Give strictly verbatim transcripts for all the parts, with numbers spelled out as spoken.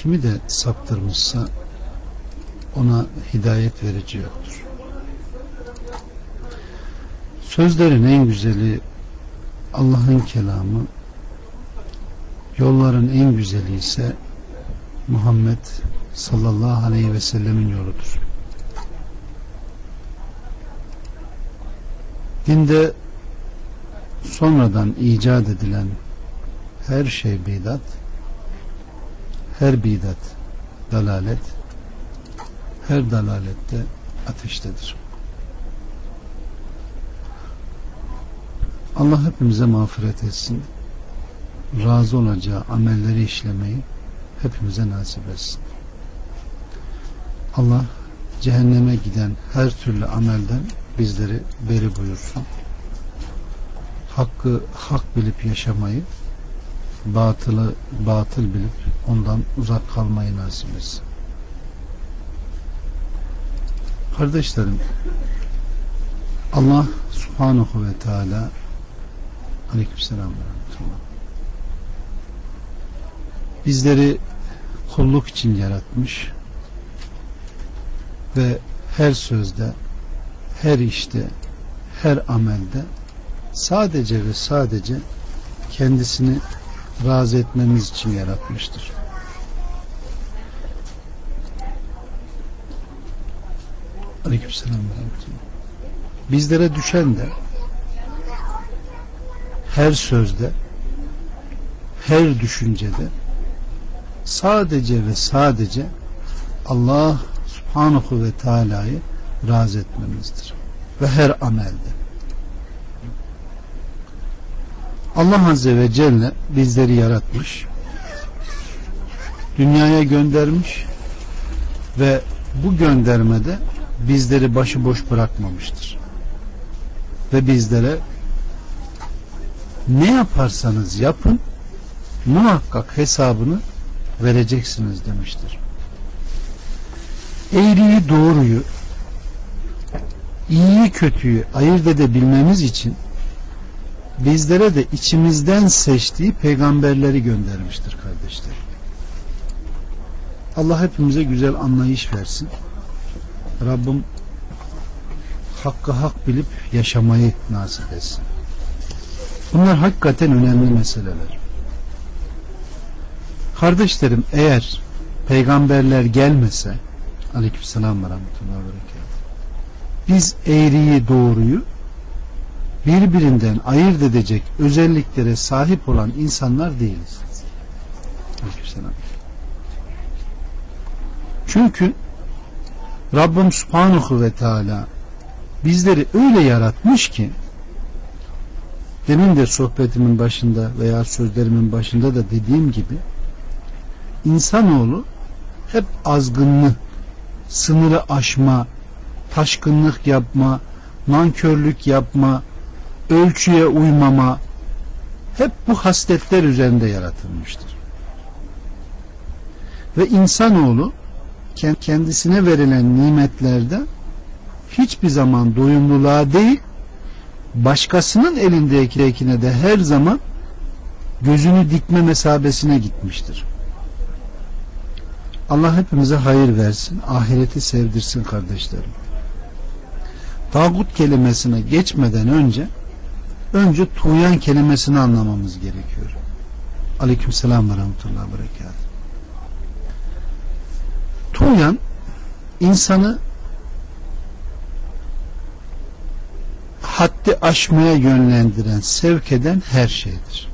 kimi de saptırmışsa ona hidayet verici yoktur. Sözlerin en güzeli Allah'ın kelamı, yolların en güzeli ise Muhammed sallallahu aleyhi ve sellemin yoludur. Dinde sonradan icat edilen her şey bidat, her bidat dalalet, her dalalette ateştedir. Allah hepimize mağfiret etsin. Razı olacağı amelleri işlemeyi hepimize nasip etsin. Allah cehenneme giden her türlü amelden bizleri beri buyursun. Hakkı hak bilip yaşamayı, batılı batıl bilip ondan uzak kalmayı nasip etsin. Kardeşlerim, Allah Subhanahu ve Teala Aleykümselam ve Rahmetullah bizleri kulluk için yaratmış ve her sözde, her işte, her amelde sadece ve sadece kendisini razı etmemiz için yaratmıştır. Aleykümselam ve Rahmetullah. Bizlere düşen de her sözde, her düşüncede sadece ve sadece Allah Subhanahu ve Teala'yı razı etmemizdir. Ve her amelde. Allah Azze ve Celle bizleri yaratmış, dünyaya göndermiş ve bu göndermede bizleri başıboş bırakmamıştır. Ve bizlere ne yaparsanız yapın muhakkak hesabını vereceksiniz demiştir. Eğriyi doğruyu, iyiyi kötüyü ayırt edebilmemiz için bizlere de içimizden seçtiği peygamberleri göndermiştir kardeşler. Allah hepimize güzel anlayış versin. Rabbim hakkı hak bilip yaşamayı nasip etsin. Bunlar hakikaten önemli meseleler. Kardeşlerim, eğer peygamberler gelmese Aleykümselam ve Rahmetullah ve Berekatuhu, biz eğriyi doğruyu birbirinden ayırt edecek özelliklere sahip olan insanlar değiliz. Aleykümselam. Çünkü Rabbim Subhanahu ve Teala bizleri öyle yaratmış ki, demin de sohbetimin başında veya sözlerimin başında da dediğim gibi, insanoğlu hep azgınlık, sınırı aşma, taşkınlık yapma, nankörlük yapma, ölçüye uymama, hep bu hasletler üzerinde yaratılmıştır. Ve insanoğlu kendisine verilen nimetlerde hiçbir zaman doyumluluğa değil, başkasının elindekine de her zaman gözünü dikme mesabesine gitmiştir. Allah hepimize hayır versin, ahireti sevdirsin kardeşlerim. Tağut kelimesine geçmeden önce önce tuğyan kelimesini anlamamız gerekiyor. Aleykümselam ve Rahmetullah ve Berekatuhu. Tuğyan, insanı haddi aşmaya yönlendiren, sevk eden her şeydir.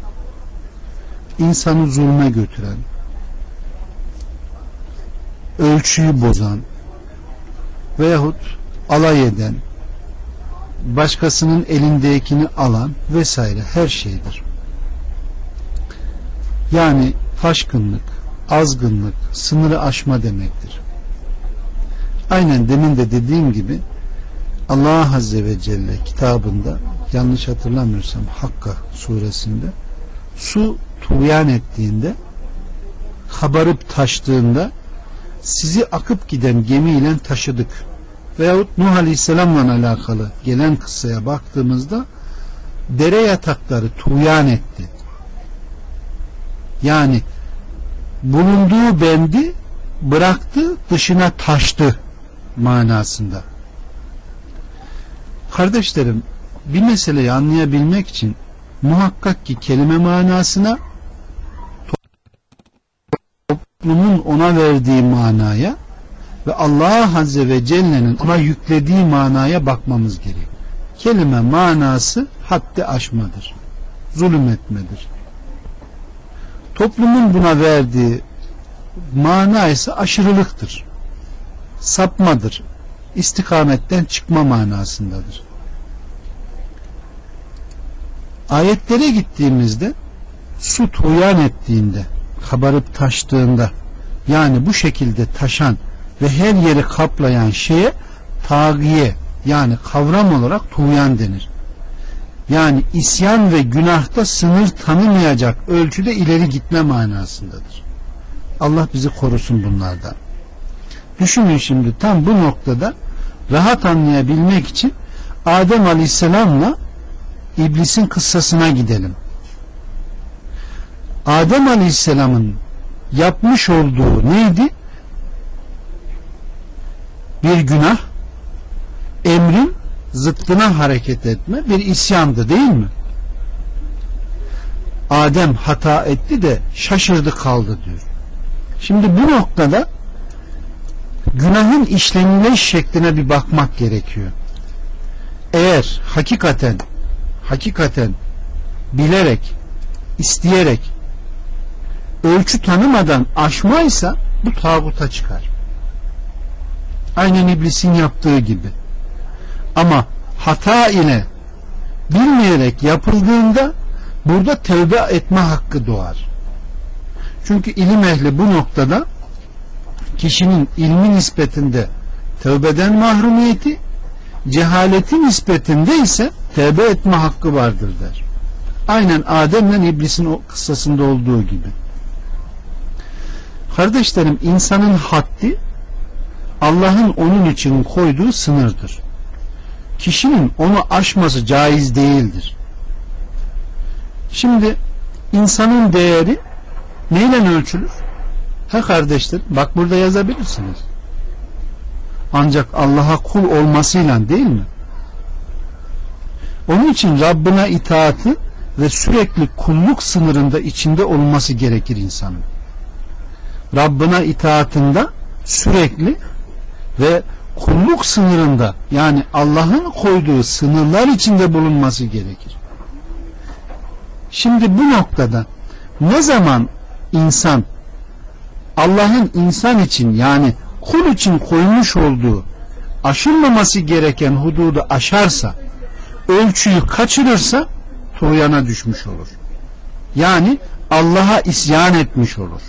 İnsanı zulme götüren, ölçüyü bozan veyahut alay eden, başkasının elindekini alan vesaire her şeydir. Yani taşkınlık, azgınlık, sınırı aşma demektir. Aynen demin de dediğim gibi Allah Azze ve Celle kitabında, yanlış hatırlamıyorsam Hakka suresinde, su tuğyan ettiğinde, kabarıp taştığında sizi akıp giden gemiyle taşıdık. Veyahut Nuh Aleyhisselam'la alakalı gelen kıssaya baktığımızda dere yatakları tuğyan etti. Yani bulunduğu bendi bıraktı, dışına taştı manasında. Kardeşlerim, bir meseleyi anlayabilmek için muhakkak ki kelime manasına, toplumun ona verdiği manaya ve Allah Azze ve Celle'nin ona yüklediği manaya bakmamız gerekiyor. Kelime manası haddi aşmadır, zulüm etmedir. Toplumun buna verdiği mana ise aşırılıktır, sapmadır, istikametten çıkma manasındadır. Ayetlere gittiğimizde su tuğyan ettiğinde, kabarıp taştığında, yani bu şekilde taşan ve her yeri kaplayan şeye tağiye, yani kavram olarak tuğyan denir. Yani isyan ve günahta sınır tanımayacak ölçüde ileri gitme manasındadır. Allah bizi korusun bunlardan. Düşünün şimdi tam bu noktada rahat anlayabilmek için Adem Aleyhisselam'la İblisin kıssasına gidelim. Adem Aleyhisselam'ın yapmış olduğu neydi? Bir günah, emrin zıttına hareket etme, bir isyandı, değil mi? Adem hata etti de şaşırdı kaldı diyor. Şimdi bu noktada günahın işleniliş şekline bir bakmak gerekiyor. Eğer hakikaten hakikaten bilerek, isteyerek, ölçü tanımadan aşmaysa bu tağuta çıkar. Aynen iblisin yaptığı gibi. Ama hata ile bilmeyerek yapıldığında burada tövbe etme hakkı doğar. Çünkü ilim ehli bu noktada kişinin ilmi nispetinde tövbeden mahrumiyeti, cehaleti nispetinde ise tövbe etme hakkı vardır der. Aynen Adem'le İblis'in o kıssasında olduğu gibi. Kardeşlerim, insanın haddi Allah'ın onun için koyduğu sınırdır. Kişinin onu aşması caiz değildir. Şimdi insanın değeri neyle ölçülür? Ha kardeşler, bak burada yazabilirsiniz. Ancak Allah'a kul olmasıyla, değil mi? Onun için Rabbine itaati ve sürekli kulluk sınırında içinde olması gerekir insanın. Rabbine itaatinde sürekli ve kulluk sınırında, yani Allah'ın koyduğu sınırlar içinde bulunması gerekir. Şimdi bu noktada ne zaman insan Allah'ın insan için, yani kul için koymuş olduğu aşılmaması gereken hududu aşarsa, ölçüyü kaçırırsa tuğyana düşmüş olur. Yani Allah'a isyan etmiş olur.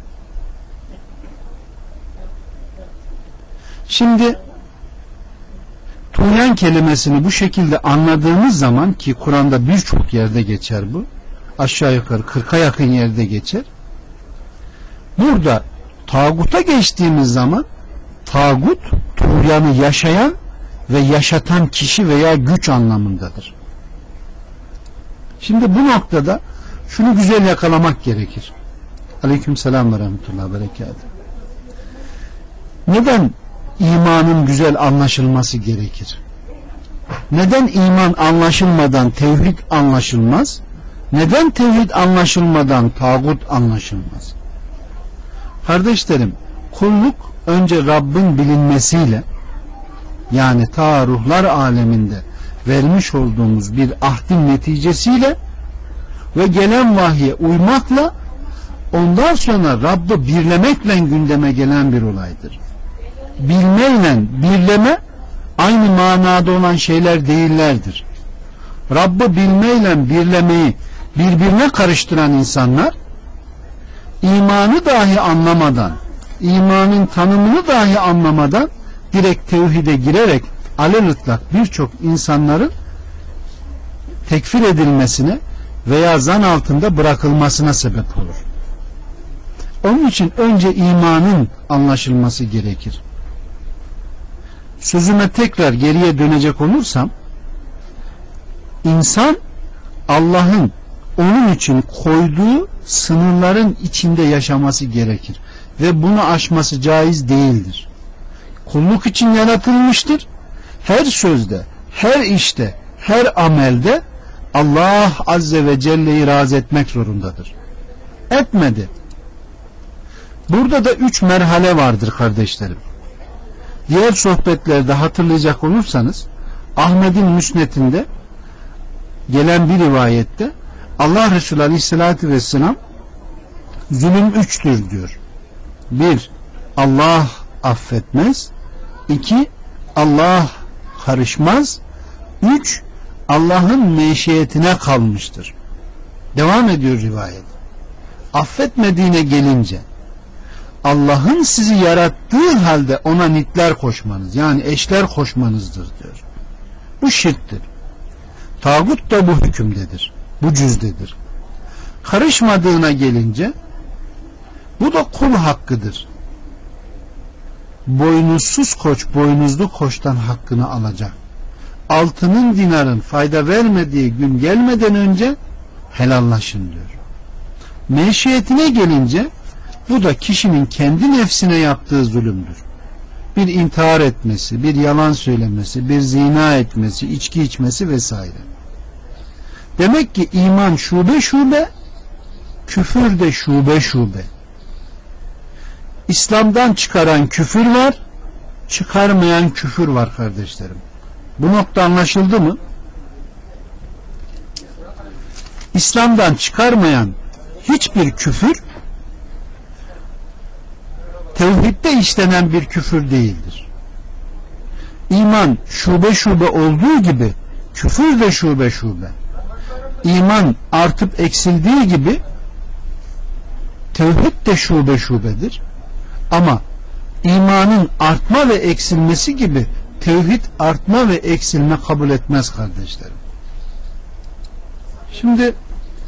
Şimdi tuğyan kelimesini bu şekilde anladığımız zaman, ki Kur'an'da birçok yerde geçer bu, aşağı yukarı kırka yakın yerde geçer. Burada tağuta geçtiğimiz zaman tağut, tuğyanı yaşayan ve yaşatan kişi veya güç anlamındadır. Şimdi bu noktada şunu güzel yakalamak gerekir. Aleykümselam ve rahmetullahi ve berekatuhu. Neden imanın güzel anlaşılması gerekir? Neden iman anlaşılmadan tevhid anlaşılmaz? Neden tevhid anlaşılmadan tağut anlaşılmaz? Kardeşlerim, kulluk önce Rabbin bilinmesiyle, yani ta ruhlar aleminde vermiş olduğumuz bir ahdin neticesiyle ve gelen vahye uymakla, ondan sonra Rabb'i birlemekle gündeme gelen bir olaydır. Bilmeyle birleme aynı manada olan şeyler değillerdir. Rabb'i bilmeyle birlemeyi birbirine karıştıran insanlar, imanı dahi anlamadan, imanın tanımını dahi anlamadan direkt tevhide girerek alelütlak birçok insanların tekfir edilmesine veya zan altında bırakılmasına sebep olur. Onun için önce imanın anlaşılması gerekir. Sözüme tekrar geriye dönecek olursam, insan Allah'ın onun için koyduğu sınırların içinde yaşaması gerekir ve bunu aşması caiz değildir. Kulluk için yaratılmıştır. Her sözde, her işte, her amelde Allah Azze ve Celle'yi razı etmek zorundadır. Etmedi. Burada da üç merhale vardır kardeşlerim. Diğer sohbetlerde hatırlayacak olursanız Ahmet'in müsnetinde gelen bir rivayette Allah Resulü Aleyhisselatü Vesselam zulüm üçtür diyor. Bir, Allah affetmez. İki, Allah karışmaz. Üç, Allah'ın meşiyetine kalmıştır. Devam ediyor rivayet. Affetmediğine gelince Allah'ın sizi yarattığı halde ona nitler koşmanız, yani eşler koşmanızdır diyor. Bu şirktir. Tağut da bu hükümdedir. Bu cüzdedir. Karışmadığına gelince bu da kul hakkıdır. Boynuzsuz koç boynuzlu koçtan hakkını alacak. Altının dinarın fayda vermediği gün gelmeden önce helallaşın diyor. Meşiyetine gelince bu da kişinin kendi nefsine yaptığı zulümdür. Bir intihar etmesi, bir yalan söylemesi, bir zina etmesi, içki içmesi vesaire. Demek ki iman şube şube, küfür de şube şube. İslam'dan çıkaran küfür var, çıkarmayan küfür var kardeşlerim. Bu nokta anlaşıldı mı? İslam'dan çıkarmayan hiçbir küfür tevhidde işlenen bir küfür değildir. İman şube şube olduğu gibi küfür de şube şube. İman artıp eksildiği gibi tevhid de şube şubedir. Ama imanın artma ve eksilmesi gibi tevhid artma ve eksilme kabul etmez kardeşlerim. Şimdi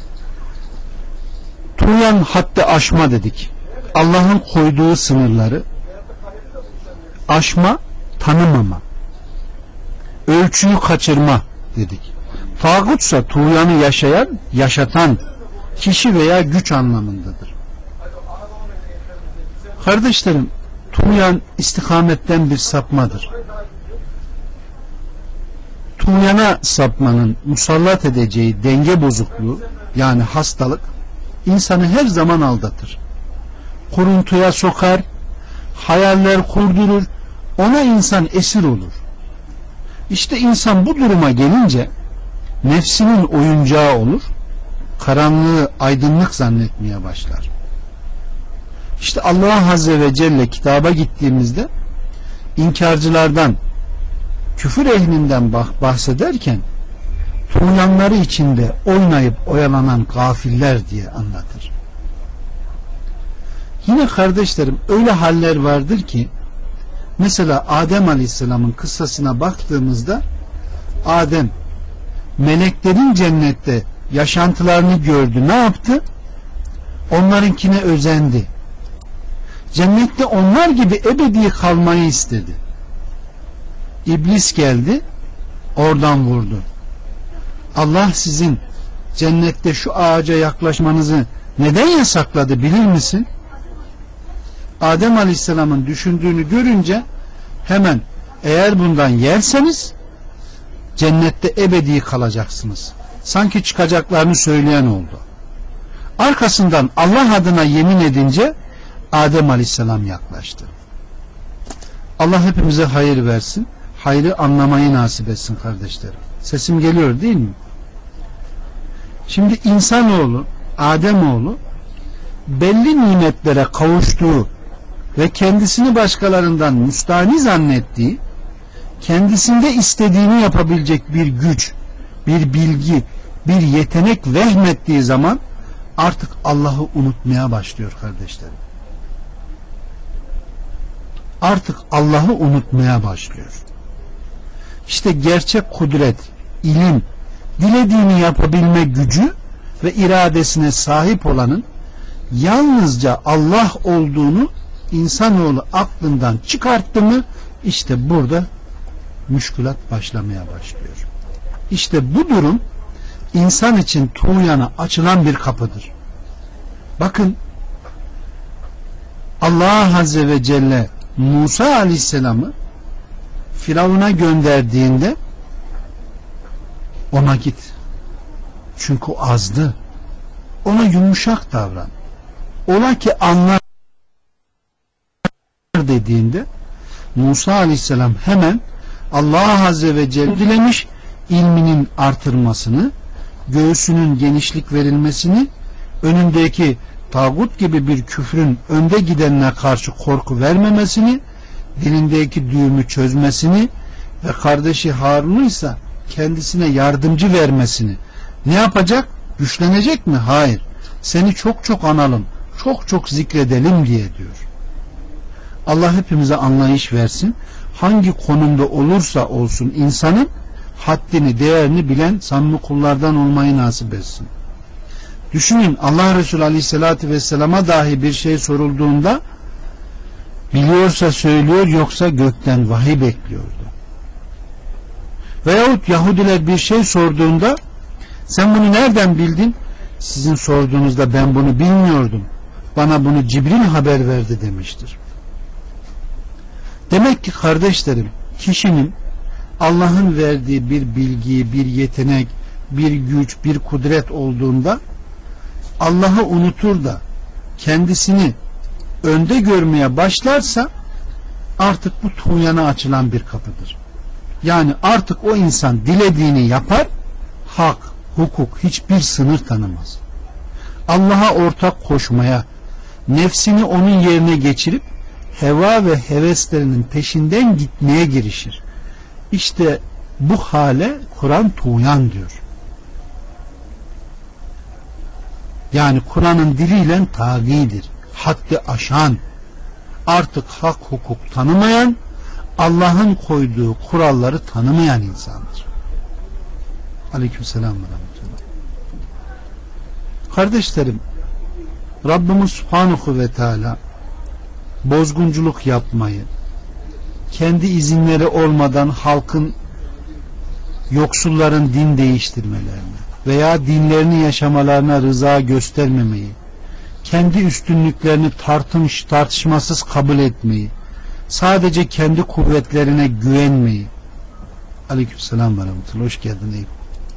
tuğyan haddi aşma dedik. Allah'ın koyduğu sınırları aşma, tanımama, ölçüyü kaçırma dedik. Tağutsa tuğyanı yaşayan, yaşatan kişi veya güç anlamındadır. Kardeşlerim, tuğyan istikametten bir sapmadır. Tuğyana sapmanın musallat edeceği denge bozukluğu, yani hastalık, insanı her zaman aldatır. Kuruntuya sokar, hayaller kurdurur, ona insan esir olur. İşte insan bu duruma gelince nefsinin oyuncağı olur, karanlığı aydınlık zannetmeye başlar. İşte Allah Azze ve Celle kitaba gittiğimizde inkarcılardan, küfür ehlinden bahsederken tuğyanları içinde oynayıp oyalanan gafiller diye anlatır. Yine kardeşlerim öyle haller vardır ki mesela Adem Aleyhisselam'ın kıssasına baktığımızda Adem meleklerin cennette yaşantılarını gördü. Ne yaptı? Onlarınkine özendi. Cennette onlar gibi ebedi kalmayı istedi. İblis geldi, oradan vurdu. Allah sizin cennette şu ağaca yaklaşmanızı neden yasakladı bilir misin? Adem Aleyhisselam'ın düşündüğünü görünce hemen eğer bundan yerseniz cennette ebedi kalacaksınız. Sanki çıkacaklarını söyleyen oldu. Arkasından Allah adına yemin edince Adem Aleyhisselam yaklaştı. Allah hepimize hayır versin. Hayrı anlamayı nasip etsin kardeşlerim. Sesim geliyor değil mi? Şimdi insanoğlu, Ademoğlu belli nimetlere kavuştuğu ve kendisini başkalarından müstahni zannettiği, kendisinde istediğini yapabilecek bir güç, bir bilgi, bir yetenek vehmettiği zaman artık Allah'ı unutmaya başlıyor kardeşlerim. Artık Allah'ı unutmaya başlıyor. İşte gerçek kudret, ilim, dilediğini yapabilme gücü ve iradesine sahip olanın yalnızca Allah olduğunu insanoğlu aklından çıkarttı mı işte burada müşkülat başlamaya başlıyor. İşte bu durum insan için tuğyana açılan bir kapıdır. Bakın, Allah Azze ve Celle Musa Aleyhisselam'ı Firavun'a gönderdiğinde ona git. Çünkü o azdı. Ona yumuşak davran. Ola ki anlar dediğinde Musa Aleyhisselam hemen Allah Azze ve Celle dilemiş, ilminin artırmasını, göğsünün genişlik verilmesini, önündeki tağut gibi bir küfrün önde gidenine karşı korku vermemesini, dilindeki düğümü çözmesini ve kardeşi Harun'u ise kendisine yardımcı vermesini. Ne yapacak? Güçlenecek mi? Hayır. Seni çok çok analım, çok çok zikredelim diye diyor. Allah hepimize anlayış versin. Hangi konumda olursa olsun insanın haddini, değerini bilen samimi kullardan olmayı nasip etsin. Düşünün, Allah Resulü Aleyhisselatü Vesselam'a dahi bir şey sorulduğunda biliyorsa söylüyor, yoksa gökten vahiy bekliyordu. Veyahut Yahudiler bir şey sorduğunda sen bunu nereden bildin? Sizin sorduğunuzda ben bunu bilmiyordum. Bana bunu Cibril haber verdi demiştir. Demek ki kardeşlerim, kişinin Allah'ın verdiği bir bilgi, bir yetenek, bir güç, bir kudret olduğunda Allah'ı unutur da kendisini önde görmeye başlarsa artık bu tuğyana açılan bir kapıdır. Yani artık o insan dilediğini yapar, hak, hukuk hiçbir sınır tanımaz. Allah'a ortak koşmaya, nefsini onun yerine geçirip heva ve heveslerinin peşinden gitmeye girişir. İşte bu hale Kur'an tuğyan diyor. Yani Kur'an'ın diliyle tagidir, haddi aşan, artık hak hukuk tanımayan, Allah'ın koyduğu kuralları tanımayan insandır. Aleykümselam ve rahmetullah. Kardeşlerim, Rabbimiz Subhanahu ve Teala bozgunculuk yapmayı, kendi izinleri olmadan halkın, yoksulların din değiştirmelerini veya dinlerini yaşamalarına rıza göstermemeyi, kendi üstünlüklerini tartış, tartışmasız kabul etmeyi, sadece kendi kuvvetlerine güvenmeyi. Aleykümselam ve rahmetullah. Hoş geldin Eyüp.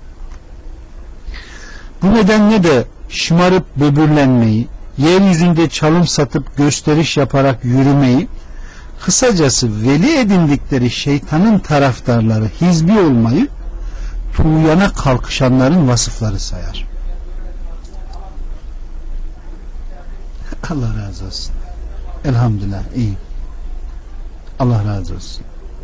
Bu nedenle de şımarıp böbürlenmeyi, yeryüzünde çalım satıp gösteriş yaparak yürümeyi, kısacası veli edindikleri şeytanın taraftarları hizbi olmayı tuğyana kalkışanların vasıfları sayar. Allah razı olsun. Elhamdülillah iyi. Allah razı olsun.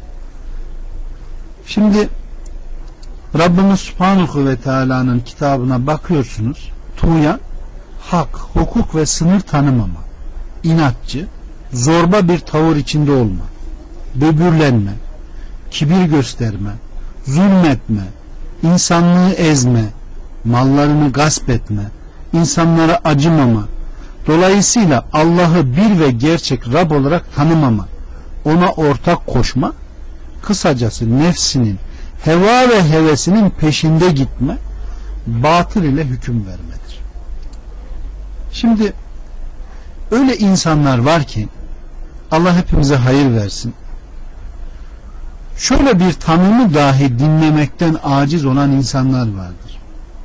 Şimdi Rabbimiz Subhanahu ve Teala'nın kitabına bakıyorsunuz. Tuğyan, hak, hukuk ve sınır tanımama, inatçı, zorba bir tavır içinde olma, böbürlenme, kibir gösterme, zulmetme, insanlığı ezme, mallarını gasp etme, insanlara acımama, dolayısıyla Allah'ı bir ve gerçek Rab olarak tanımama, ona ortak koşma, kısacası nefsinin, heva ve hevesinin peşinde gitme, batıl ile hüküm vermedir. Şimdi öyle insanlar var ki Allah hepimize hayır versin. Şöyle bir tanımı dahi dinlemekten aciz olan insanlar vardır.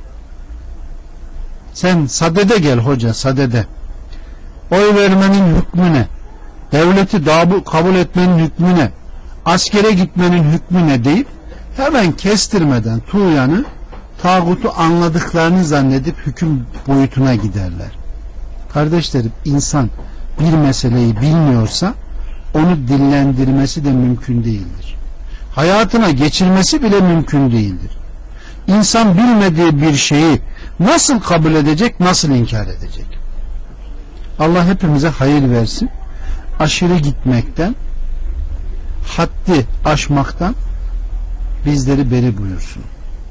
Sen sadede gel hoca, sadede. Oy vermenin hükmü ne? Devleti kabul etmenin hükmü ne? Askere gitmenin hükmü ne deyip hemen kestirmeden tuğyanı, tağutu anladıklarını zannedip hüküm boyutuna giderler. Kardeşlerim, insan bir meseleyi bilmiyorsa onu dillendirmesi de mümkün değildir. Hayatına geçirmesi bile mümkün değildir. İnsan bilmediği bir şeyi nasıl kabul edecek, nasıl inkar edecek? Allah hepimize hayır versin. Aşırı gitmekten, haddi aşmaktan bizleri beri buyursun.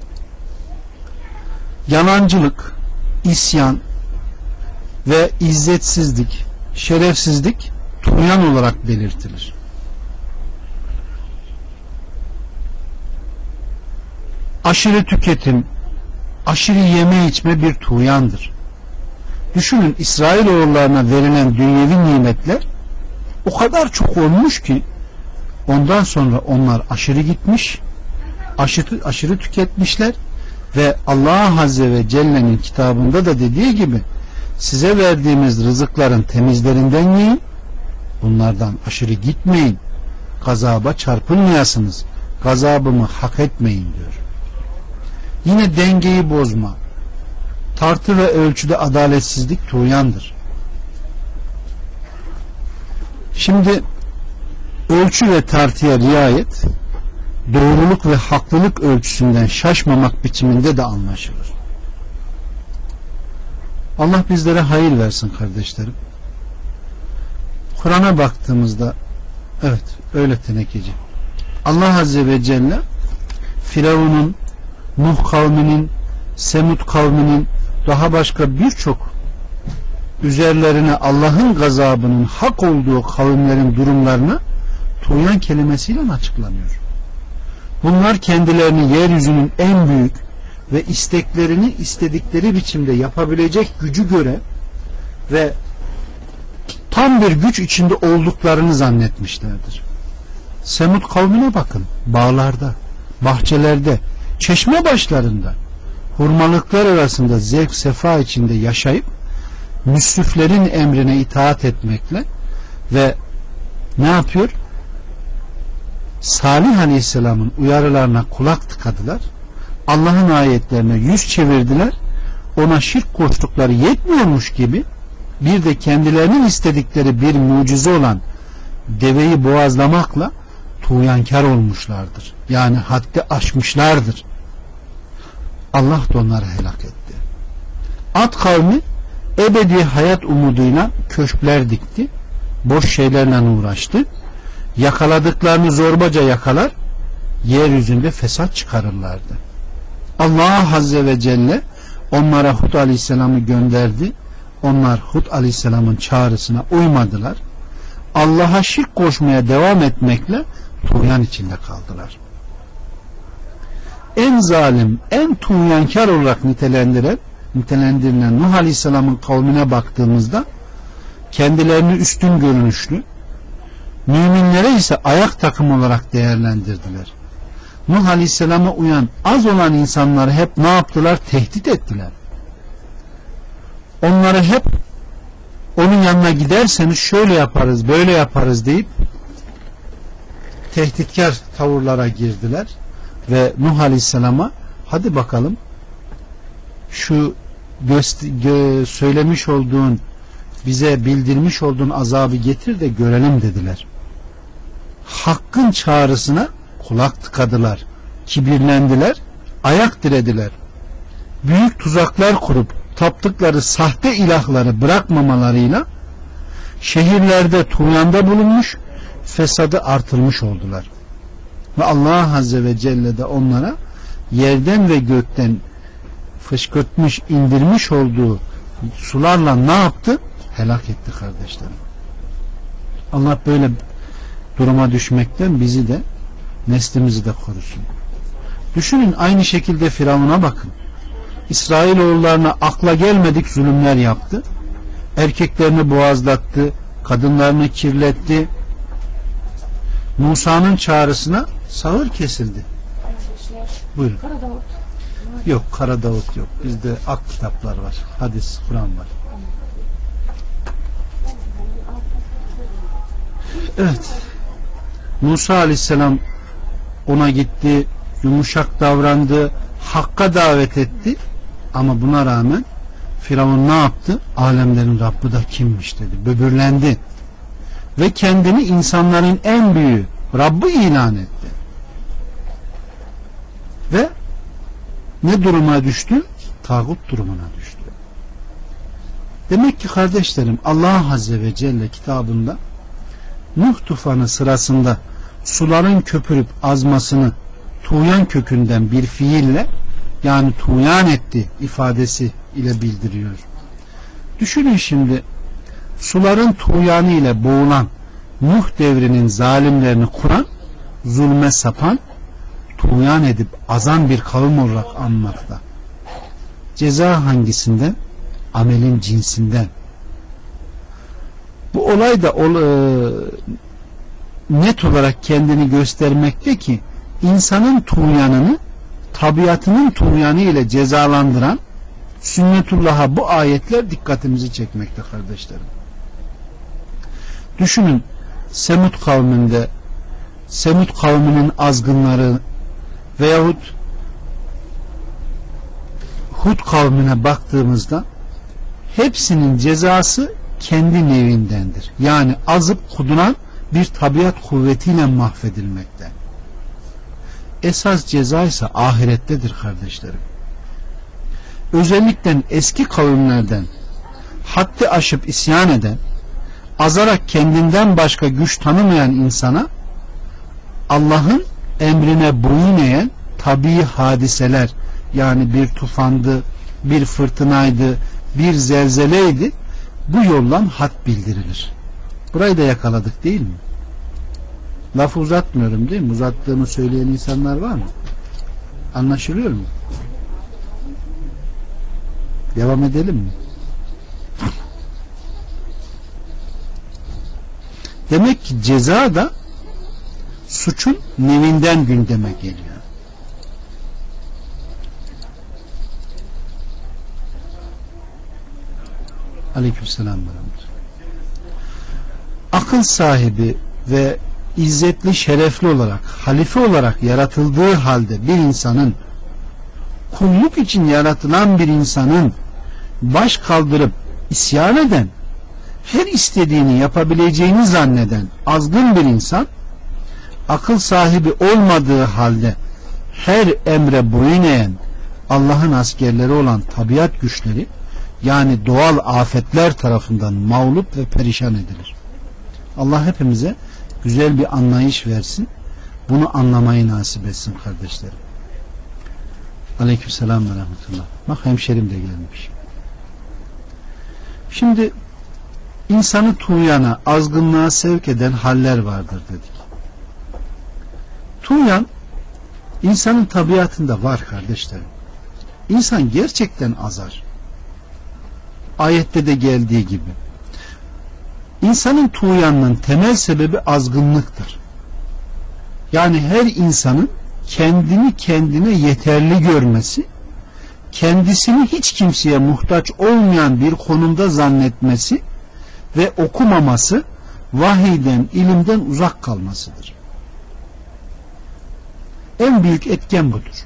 Yalancılık, isyan ve izzetsizlik, şerefsizlik tuğyan olarak belirtilir. Aşırı tüketim, aşırı yeme içme bir tuğyandır. Düşünün, İsrailoğullarına verilen dünyevi nimetler o kadar çok olmuş ki ondan sonra onlar aşırı gitmiş, aşırı, aşırı tüketmişler ve Allah Azze ve Celle'nin kitabında da dediği gibi size verdiğimiz rızıkların temizlerinden yiyin, bunlardan aşırı gitmeyin, gazaba çarpılmayasınız, gazabımı hak etmeyin diyor. Yine dengeyi bozma, tartı ve ölçüde adaletsizlik tuğyandır. Şimdi ölçü ve tartıya riayet, doğruluk ve haklılık ölçüsünden şaşmamak biçiminde de anlaşılır. Allah bizlere hayır versin kardeşlerim. Kur'an'a baktığımızda evet öyle tenekeci. Allah Azze ve Celle Firavun'un, Nuh kavminin, Semud kavminin, daha başka birçok üzerlerine Allah'ın gazabının hak olduğu kavimlerin durumlarını tuğyan kelimesiyle açıklanıyor. Bunlar kendilerini yeryüzünün en büyük ve isteklerini istedikleri biçimde yapabilecek gücü göre ve tam bir güç içinde olduklarını zannetmişlerdir. Semud kavmine bakın, bağlarda, bahçelerde, çeşme başlarında, hurmalıklar arasında zevk sefa içinde yaşayıp müsriflerin emrine itaat etmekle ve ne yapıyor? Salih Aleyhisselam'ın uyarılarına kulak tıkadılar. Allah'ın ayetlerine yüz çevirdiler. Ona şirk koştukları yetmiyormuş gibi bir de kendilerinin istedikleri bir mucize olan deveyi boğazlamakla tuğyankar olmuşlardır. Yani haddi aşmışlardır. Allah da onları helak etti. Ad kavmi ebedi hayat umuduyla köşkler dikti. Boş şeylerle uğraştı. Yakaladıklarını zorbaca yakalar, yeryüzünde fesat çıkarırlardı. Allah Azze ve Celle onlara Hud Aleyhisselam'ı gönderdi. Onlar Hud Aleyhisselam'ın çağrısına uymadılar. Allah'a şirk koşmaya devam etmekle tuğyan içinde kaldılar. En zalim, en tuğyankar olarak nitelendirilen, nitelendirilen Nuh Aleyhisselam'ın kavmine baktığımızda kendilerini üstün görünüşlü, müminlere ise ayak takım olarak değerlendirdiler. Nuh Aleyhisselam'a uyan az olan insanları hep ne yaptılar? Tehdit ettiler. Onları hep onun yanına giderseniz şöyle yaparız, böyle yaparız deyip tehditkar tavırlara girdiler ve Nuh Aleyhisselam'a hadi bakalım şu gö- söylemiş olduğun, bize bildirmiş olduğun azabı getir de görelim dediler. Hakkın çağrısına kulak tıkadılar, kibirlendiler, ayak dirediler. Büyük tuzaklar kurup taptıkları sahte ilahları bırakmamalarıyla şehirlerde tuğyanda bulunmuş, fesadı artırmış oldular. Ve Allah Azze ve Celle de onlara yerden ve gökten fışkırtmış, indirmiş olduğu sularla ne yaptı? Helak etti kardeşlerim. Allah böyle duruma düşmekten bizi de neslimizi de korusun. Düşünün, aynı şekilde Firavun'a bakın. İsrailoğullarına akla gelmedik zulümler yaptı. Erkeklerini boğazlattı, kadınlarını kirletti. Musa'nın çağrısına sağır kesildi. Buyurun. Yok, Kara Davut yok. Bizde ak kitaplar var. Hadis, Kur'an var. Evet. Musa Aleyhisselam ona gitti, yumuşak davrandı, hakka davet etti, ama buna rağmen Firavun ne yaptı? Alemlerin Rabbi da kimmiş dedi. Böbürlendi. Ve kendini insanların en büyüğü Rabbi ilan etti. Ve ne duruma düştü? Tağut durumuna düştü. Demek ki kardeşlerim, Allah Azze ve Celle kitabında Nuh tufanı sırasında suların köpürüp azmasını tuğyan kökünden bir fiille, yani tuğyan etti ifadesi ile bildiriyor. Düşünün şimdi, suların tuğyanı ile boğulan Nuh devrinin zalimlerini kuran, zulme sapan, tuğyan edip azan bir kavim olarak anmakta. Ceza hangisinden? amelin cinsinden. Bu olay da e, net olarak kendini göstermekte ki insanın tuğyanını tabiatının tuğyanı ile cezalandıran sünnetullah'a bu ayetler dikkatimizi çekmekte kardeşlerim. Düşünün, Semud kavminde Semud kavminin azgınları veyahut Hud kavmine baktığımızda hepsinin cezası kendi nevindendir. Yani azıp kuduran bir tabiat kuvvetiyle mahvedilmekte. Esas ceza ise ahirettedir kardeşlerim. Özellikle eski kavimlerden haddi aşıp isyan eden, azarak kendinden başka güç tanımayan insana Allah'ın emrine boyun eğen tabii hadiseler, yani bir tufandı, bir fırtınaydı, bir zelzeleydi, bu yoldan had bildirilir. Burayı da yakaladık değil mi? Lafı uzatmıyorum değil mi? Uzattığımı söyleyen insanlar var mı? Anlaşılıyor mu? Devam edelim mi? Demek ki ceza da suçun nevinden gündeme geliyor. Aleykümselam. Akıl sahibi ve izzetli, şerefli olarak, halife olarak yaratıldığı halde bir insanın, kulluk için yaratılan bir insanın baş kaldırıp isyan eden, her istediğini yapabileceğini zanneden azgın bir insan, akıl sahibi olmadığı halde her emre boyun eğen Allah'ın askerleri olan tabiat güçleri, yani doğal afetler tarafından mağlup ve perişan edilir. Allah hepimize güzel bir anlayış versin. Bunu anlamayı nasip etsin kardeşlerim. Aleykümselam ve rahmetullah. Bak hemşerim de gelmiş. Şimdi insanı tuğyana, azgınlığa sevk eden haller vardır dedik. Tuğyan insanın tabiatında var kardeşlerim. İnsan gerçekten azar. Ayette de geldiği gibi. İnsanın tuğyanının temel sebebi azgınlıktır. Yani her insanın kendini kendine yeterli görmesi, kendisini hiç kimseye muhtaç olmayan bir konumda zannetmesi ve okumaması, vahiyden, ilimden uzak kalmasıdır. En büyük etken budur.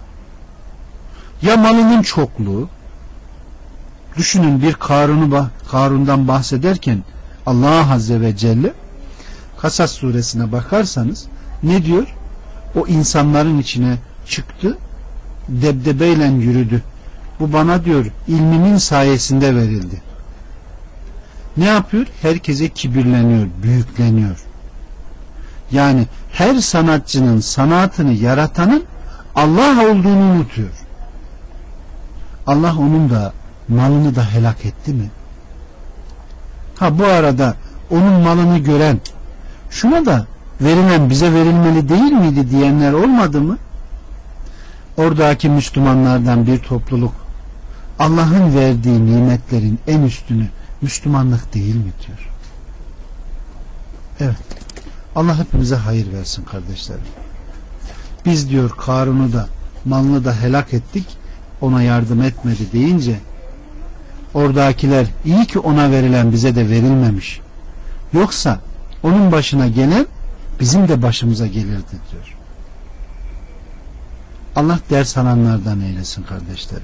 Ya malının çokluğu, düşünün bir Karun'u, Karun'dan bahsederken Allah Azze ve Celle Kasas suresine bakarsanız ne diyor? O insanların içine çıktı, debdebeyle yürüdü. Bu bana diyor ilmimin sayesinde verildi. Ne yapıyor? Herkese kibirleniyor, büyükleniyor. Yani her sanatçının sanatını yaratanın Allah olduğunu unutuyor. Allah onun da malını da helak etti mi? Ha bu arada onun malını gören, şuna da verilen bize verilmeli değil miydi diyenler olmadı mı? Oradaki Müslümanlardan bir topluluk Allah'ın verdiği nimetlerin en üstünü Müslümanlık değil mi diyor. Evet. Allah hepimize hayır versin kardeşlerim. Biz diyor Karun'u da malını da helak ettik, ona yardım etmedi deyince oradakiler iyi ki ona verilen bize de verilmemiş. Yoksa onun başına gelen bizim de başımıza gelirdi diyor. Allah ders alanlardan eylesin kardeşlerim.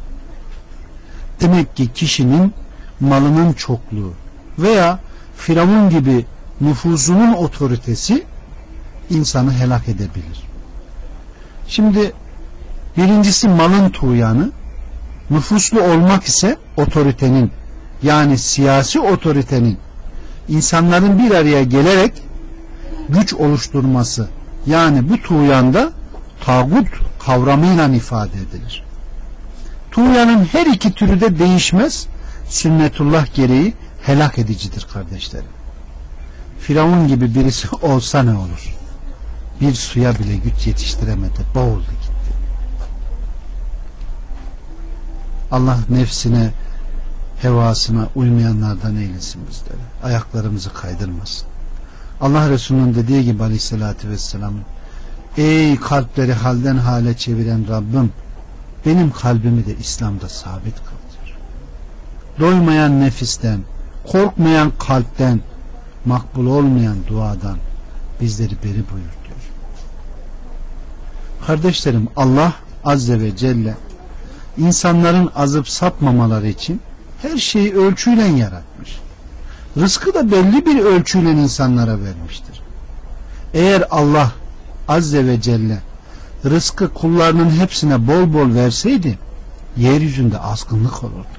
Demek ki kişinin malının çokluğu veya Firavun gibi nüfuzunun otoritesi insanı helak edebilir. Şimdi birincisi malın tuğyanı, nüfuslu olmak ise otoritenin, yani siyasi otoritenin insanların bir araya gelerek güç oluşturması, yani bu tuğyanda tağut kavramıyla ifade edilir. Tuğyanın her iki türü de değişmez, sünnetullah gereği helak edicidir kardeşlerim. Firavun gibi birisi olsa ne olur? Bir suya bile güç yetiştiremedi, boğuldu gitti. Allah nefsine hevasına uymayanlardan eylesin bizleri. Ayaklarımızı kaydırmasın. Allah Resulü'nün dediği gibi aleyhissalatü vesselam, ey kalpleri halden hale çeviren Rabbim, benim kalbimi de İslam'da sabit kıldır. Doymayan nefisten, korkmayan kalpten, makbul olmayan duadan bizleri beri buyur diyor. Kardeşlerim, Allah Azze ve Celle insanların azıp sapmamaları için her şeyi ölçüyle yaratmış. Rızkı da belli bir ölçüyle insanlara vermiştir. Eğer Allah Azze ve Celle rızkı kullarının hepsine bol bol verseydi, yeryüzünde azgınlık olurdu.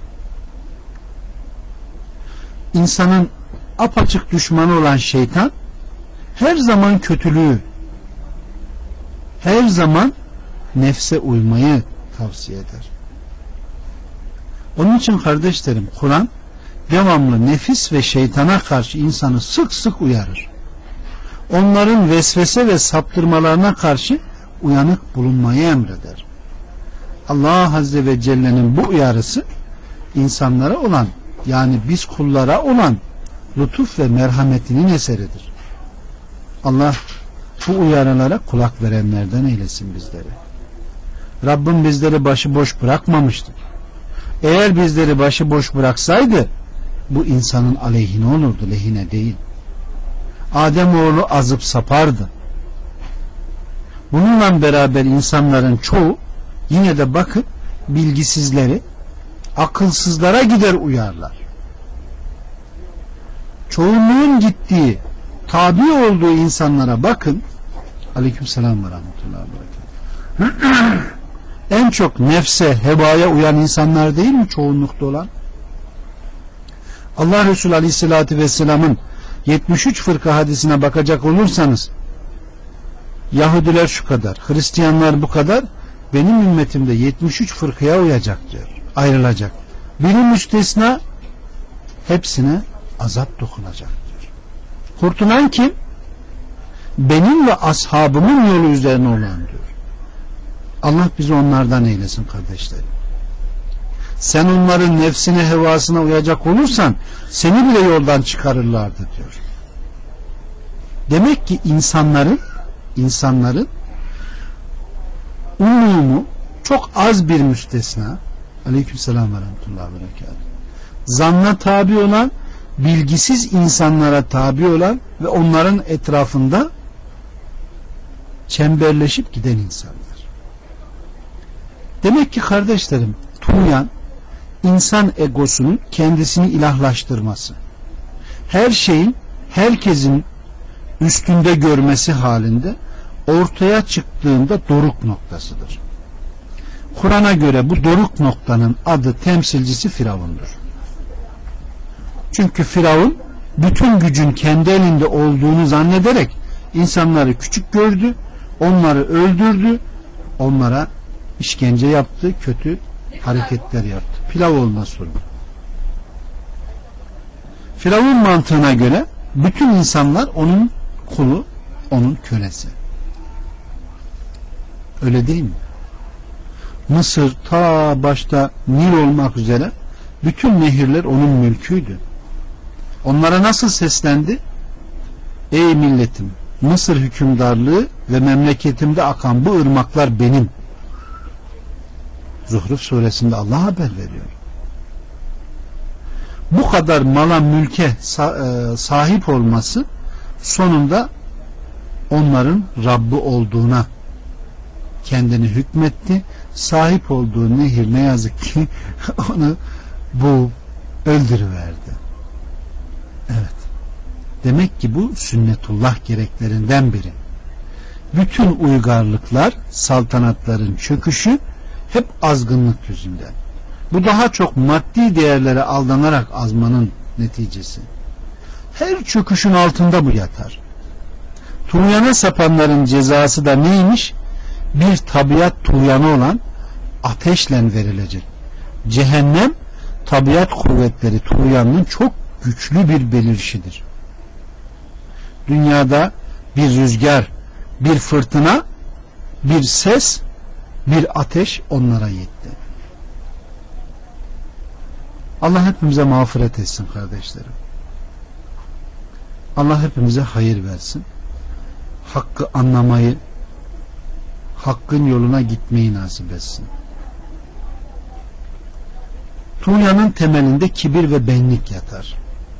İnsanın apaçık düşmanı olan şeytan her zaman kötülüğü, her zaman nefse uymayı tavsiye eder. Onun için kardeşlerim, Kur'an devamlı nefis ve şeytana karşı insanı sık sık uyarır. Onların vesvese ve saptırmalarına karşı uyanık bulunmayı emreder. Allah Azze ve Celle'nin bu uyarısı insanlara olan, yani biz kullara olan lütuf ve merhametinin eseridir. Allah bu uyarılara kulak verenlerden eylesin bizleri. Rabbim bizleri başıboş bırakmamıştır. Eğer bizleri başıboş bıraksaydı bu insanın aleyhine olurdu, lehine değil. Ademoğlu azıp sapardı. Bununla beraber insanların çoğu yine de bakıp bilgisizleri, akılsızlara gider uyarlar. Çoğunluğun gittiği, tabi olduğu insanlara bakın. Aleykümselam ve rahmetullahi ve berekatuhu. En çok nefse, hevaya uyan insanlar değil mi çoğunlukta olan? Allah Resulü Aleyhisselatü Vesselam'ın yetmiş üç fırka hadisine bakacak olursanız, Yahudiler şu kadar, Hristiyanlar bu kadar, benim ümmetimde yetmiş üç fırkaya uyacak diyor, ayrılacak. Biri müstesna, hepsine azap dokunacak diyor. Kurtulan kim? Benim ve ashabımın yolu üzerine olan diyor. Allah bizi onlardan eylesin kardeşlerim. Sen onların nefsine, hevasına uyacak olursan seni bile yoldan çıkarırlardı diyor. Demek ki insanların insanların umumu çok az bir müstesna, aleykümselam ve rahmetullahi ve berekatuhu, zanna tabi olan, bilgisiz insanlara tabi olan ve onların etrafında çemberleşip giden insanlar. Demek ki kardeşlerim, tuğyan insan egosunun kendisini ilahlaştırması, her şeyin herkesin üstünde görmesi halinde ortaya çıktığında doruk noktasıdır. Kur'an'a göre bu doruk noktanın adı, temsilcisi Firavun'dur. Çünkü Firavun bütün gücün kendi elinde olduğunu zannederek insanları küçük gördü, onları öldürdü, onlara işkence yaptı, kötü hareketler yaptı. Pilav olma sorunu. Firavun mantığına göre bütün insanlar onun kulu, onun kölesi. Öyle değil mi? Mısır ta başta Nil olmak üzere bütün nehirler onun mülküydü. Onlara nasıl seslendi? Ey milletim, Mısır hükümdarlığı ve memleketimde akan bu ırmaklar benim. Zuhruf suresinde Allah haber veriyor. Bu kadar mala, mülke sahip olması sonunda onların Rabbi olduğuna kendini hükmetti. Sahip olduğu nehir ne yazık ki onu bu öldürüverdi. Evet. Demek ki bu sünnetullah gereklerinden biri. Bütün uygarlıklar, saltanatların çöküşü hep azgınlık yüzünden. Bu daha çok maddi değerlere aldanarak azmanın neticesi. Her çöküşün altında bu yatar. Tuğyana sapanların cezası da neymiş? Bir tabiat tuğyanı olan ateşle verilecek. Cehennem tabiat kuvvetleri tuğyanının çok güçlü bir belirişidir. Dünyada bir rüzgar, bir fırtına, bir ses, bir ateş onlara yetti. Allah hepimize mağfiret etsin kardeşlerim. Allah hepimize hayır versin. Hakkı anlamayı, hakkın yoluna gitmeyi nasip etsin. Tuğyanın temelinde kibir ve benlik yatar.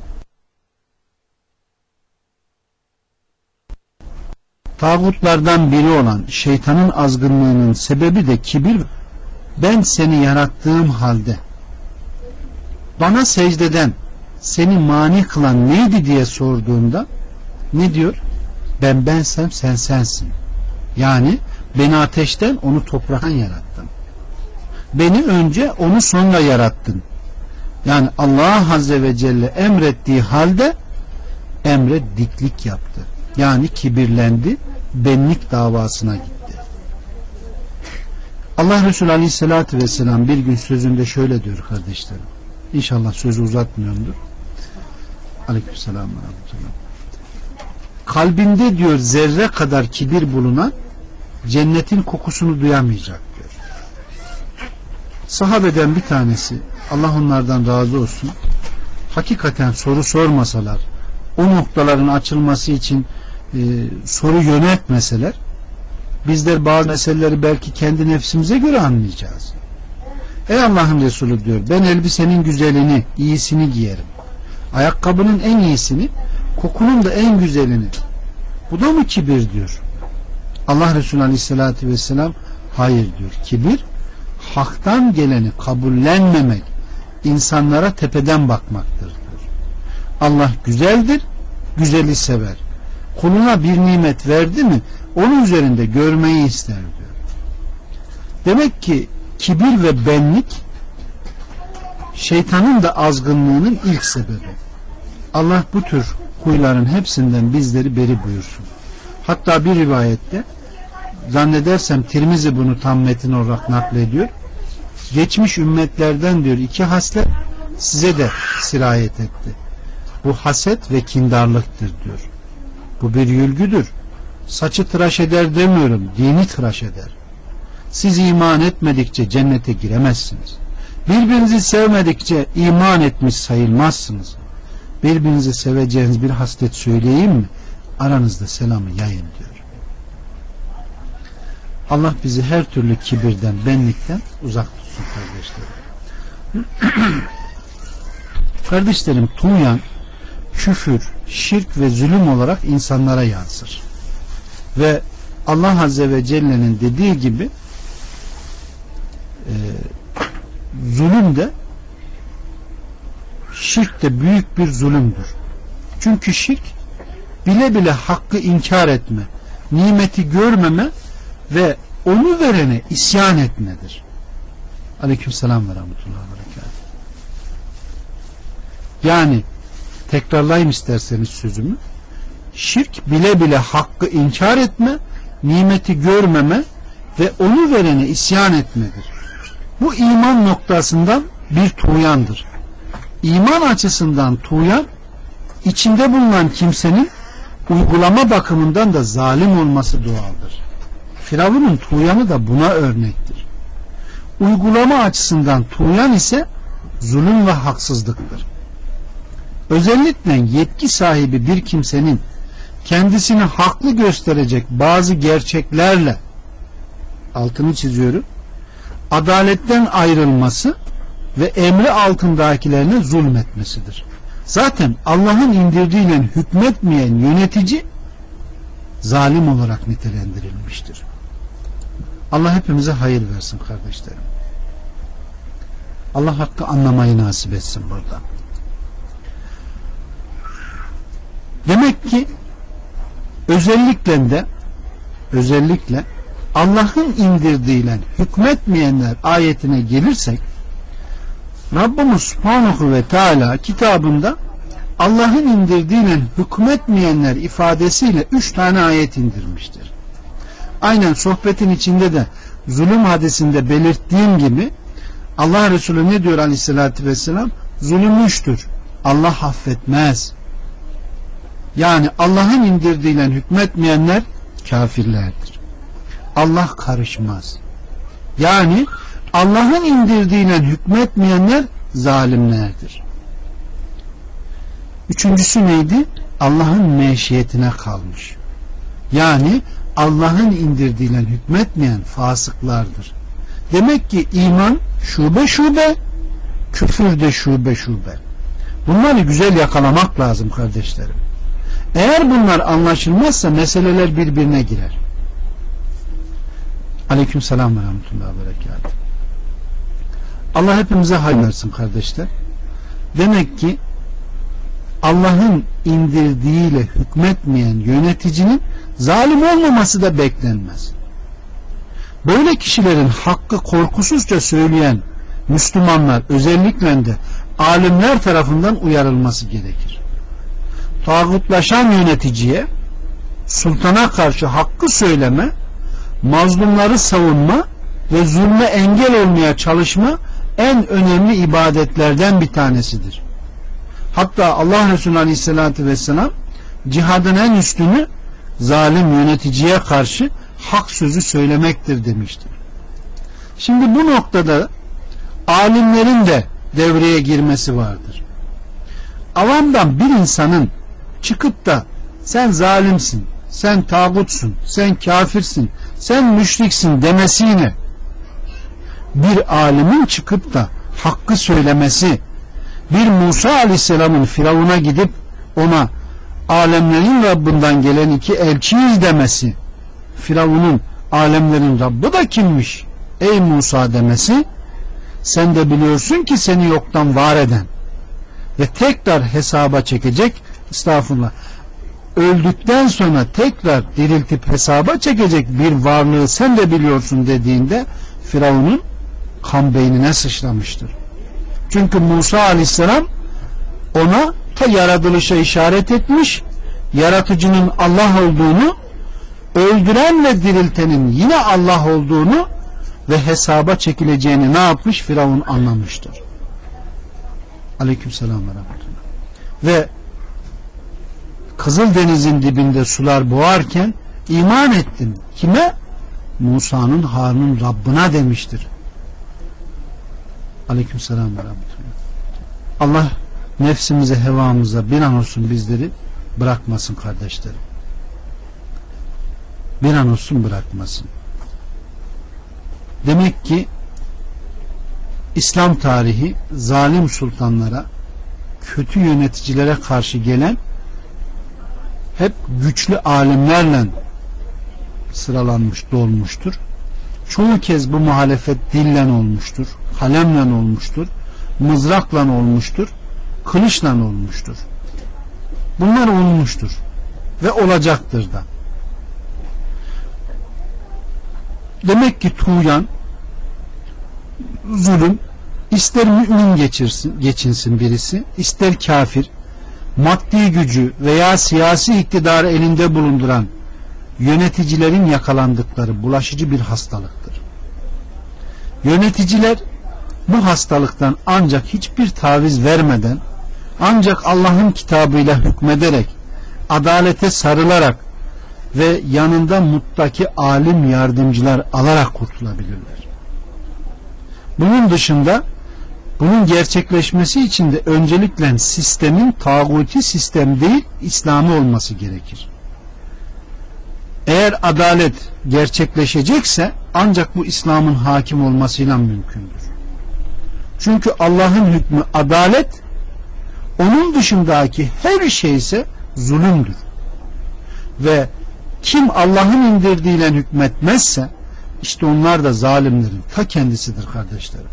Tağutlardan biri olan şeytanın azgınlığının sebebi de kibir. Ben seni yarattığım halde bana secdeden seni mani kılan neydi diye sorduğunda ne diyor? Ben bensem sen sensin. Yani beni ateşten, onu topraktan yarattın. Beni önce, onu sonra yarattın. Yani Allah Azze ve Celle emrettiği halde emre diklik yaptı. Yani kibirlendi, benlik davasına gitti. Allah Resulü Aleyhisselatü Vesselam bir gün sözünde şöyle diyor kardeşlerim. İnşallah sözü uzatmıyorumdur. Aleykümselam ve rahmetullah. Kalbinde diyor zerre kadar kibir bulunan cennetin kokusunu duyamayacak diyor. Sahabeden bir tanesi, Allah onlardan razı olsun, hakikaten soru sormasalar, o noktaların açılması için e, soru yöneltmeseler, bizler bazı meseleleri belki kendi nefsimize göre anlayacağız. Ey Allah'ın Resulü diyor, ben elbisenin güzelini, iyisini giyerim. Ayakkabının en iyisini, kokunun da en güzelini. Bu da mı kibir diyor. Allah Resulü Aleyhisselatü Vesselam hayır diyor. Kibir, haktan geleni kabullenmemek, insanlara tepeden bakmaktır diyor. Allah güzeldir, güzeli sever. Kuluna bir nimet verdi mi, onun üzerinde görmeyi ister diyor. Demek ki kibir ve benlik şeytanın da azgınlığının ilk sebebi. Allah bu tür huyların hepsinden bizleri beri buyursun. Hatta bir rivayette, zannedersem Tirmizi bunu tam metin olarak naklediyor. Geçmiş ümmetlerden diyor iki haslet size de sirayet etti. Bu haset ve kindarlıktır diyor. Bu bir yülgüdür. Saçı tıraş eder demiyorum, dini tıraş eder. Siz iman etmedikçe cennete giremezsiniz. Birbirinizi sevmedikçe iman etmiş sayılmazsınız. Birbirinizi seveceğiniz bir haslet söyleyeyim mi? Aranızda selamı yayın diyor. Allah bizi her türlü kibirden, benlikten uzak tutsun kardeşlerim. Kardeşlerim, tuğyan, küfür, şirk ve zulüm olarak insanlara yansır. Ve Allah Azze ve Celle'nin dediği gibi e, zulüm de, şirk de büyük bir zulümdür. Çünkü şirk bile bile hakkı inkar etme, nimeti görmeme ve onu verene isyan etmedir. Aleykümselam ve rahmetullahi ve berekatuhu. Yani tekrarlayayım isterseniz sözümü. Şirk bile bile hakkı inkar etme, nimeti görmeme ve onu verene isyan etmedir. Bu iman noktasından bir tuğyandır. İman açısından tuğyan, içinde bulunan kimsenin uygulama bakımından da zalim olması doğaldır. Firavun'un tuğyanı da buna örnektir. Uygulama açısından tuğyan ise zulüm ve haksızlıktır. Özellikle yetki sahibi bir kimsenin kendisini haklı gösterecek bazı gerçeklerle, altını çiziyorum, adaletten ayrılması ve emri altındakilerine zulmetmesidir. Zaten Allah'ın indirdiğiyle hükmetmeyen yönetici zalim olarak nitelendirilmiştir. Allah hepimize hayır versin kardeşlerim. Allah hakkı anlamayı nasip etsin burada. Demek ki özellikle de özellikle Allah'ın indirdiğiyle hükmetmeyenler ayetine gelirsek, Rabbimiz Subhanahu ve Teala kitabında Allah'ın indirdiğiyle hükmetmeyenler ifadesiyle üç tane ayet indirmiştir. Aynen sohbetin içinde de zulüm hadisinde belirttiğim gibi Allah Resulü ne diyor Aleyhisselatü Vesselam? Zulüm üçtür. Allah affetmez. Yani Allah'ın indirdiğiyle hükmetmeyenler kafirlerdir. Allah karışmaz. Yani Allah'ın indirdiğiyle hükmetmeyenler zalimlerdir. Üçüncüsü neydi? Allah'ın meşiyetine kalmış. Yani Allah'ın indirdiğiyle hükmetmeyen fasıklardır. Demek ki iman şube şube, küfür de şube şube. Bunları güzel yakalamak lazım kardeşlerim. Eğer bunlar anlaşılmazsa meseleler birbirine girer. Aleykümselam ve rahmetullahi ve berekatuhu. Allah hepimize hayır versin kardeşler. Demek ki Allah'ın indirdiğiyle hükmetmeyen yöneticinin zalim olmaması da beklenmez. Böyle kişilerin hakkı korkusuzca söyleyen Müslümanlar, özellikle de alimler tarafından uyarılması gerekir. Tağutlaşan yöneticiye, sultana karşı hakkı söyleme, mazlumları savunma ve zulme engel olmaya çalışma en önemli ibadetlerden bir tanesidir. Hatta Allah Resulü Aleyhisselatü Vesselam cihadın en üstünü zalim yöneticiye karşı hak sözü söylemektir demiştir. Şimdi bu noktada alimlerin de devreye girmesi vardır. Avamdan bir insanın çıkıp da sen zalimsin, sen tağutsun, sen kafirsin, sen müşriksin demesiyle bir alimin çıkıp da hakkı söylemesi, bir Musa Aleyhisselam'ın Firavun'a gidip ona alemlerin Rabbinden gelen iki elçiyiz demesi, Firavun'un alemlerin Rabbi da kimmiş ey Musa demesi, sen de biliyorsun ki seni yoktan var eden ve tekrar hesaba çekecek, estağfurullah, öldükten sonra tekrar diriltip hesaba çekecek bir varlığı sen de biliyorsun dediğinde Firavun'un kan beynine sıçramıştır. Çünkü Musa Aleyhisselam ona ta yaratılışa işaret etmiş, yaratıcının Allah olduğunu, öldüren ve diriltenin yine Allah olduğunu ve hesaba çekileceğini ne yapmış? Firavun anlamıştır. Aleykümselam ve rahmetullah. Ve Kızıldeniz'in dibinde sular boğarken iman ettim. Kime? Musa'nın Harun'un Rabbına demiştir. Aleykümselam ve rahmetullah. Allah nefsimize, hevamıza bir an olsun bizleri bırakmasın kardeşlerim. Bir an olsun bırakmasın. Demek ki İslam tarihi zalim sultanlara, kötü yöneticilere karşı gelen hep güçlü alimlerle sıralanmış, dolmuştur. Çoğu kez bu muhalefet dille olmuştur, kalemle olmuştur, mızrakla olmuştur, kılıçla olmuştur. Bunlar olmuştur ve olacaktır da. Demek ki tuğyan, zulüm, ister mümin geçirsin, geçinsin birisi, ister kafir, maddi gücü veya siyasi iktidarı elinde bulunduran yöneticilerin yakalandıkları bulaşıcı bir hastalıktır. Yöneticiler bu hastalıktan ancak hiçbir taviz vermeden, ancak Allah'ın kitabıyla hükmederek, adalete sarılarak ve yanında muttaki alim yardımcılar alarak kurtulabilirler. Bunun dışında bunun gerçekleşmesi için de öncelikle sistemin tağuti sistem değil, İslami olması gerekir. Eğer adalet gerçekleşecekse ancak bu İslam'ın hakim olmasıyla mümkündür. Çünkü Allah'ın hükmü adalet, onun dışındaki her şey ise zulümdür. Ve kim Allah'ın indirdiğiyle hükmetmezse işte onlar da zalimlerin ta kendisidir kardeşlerim.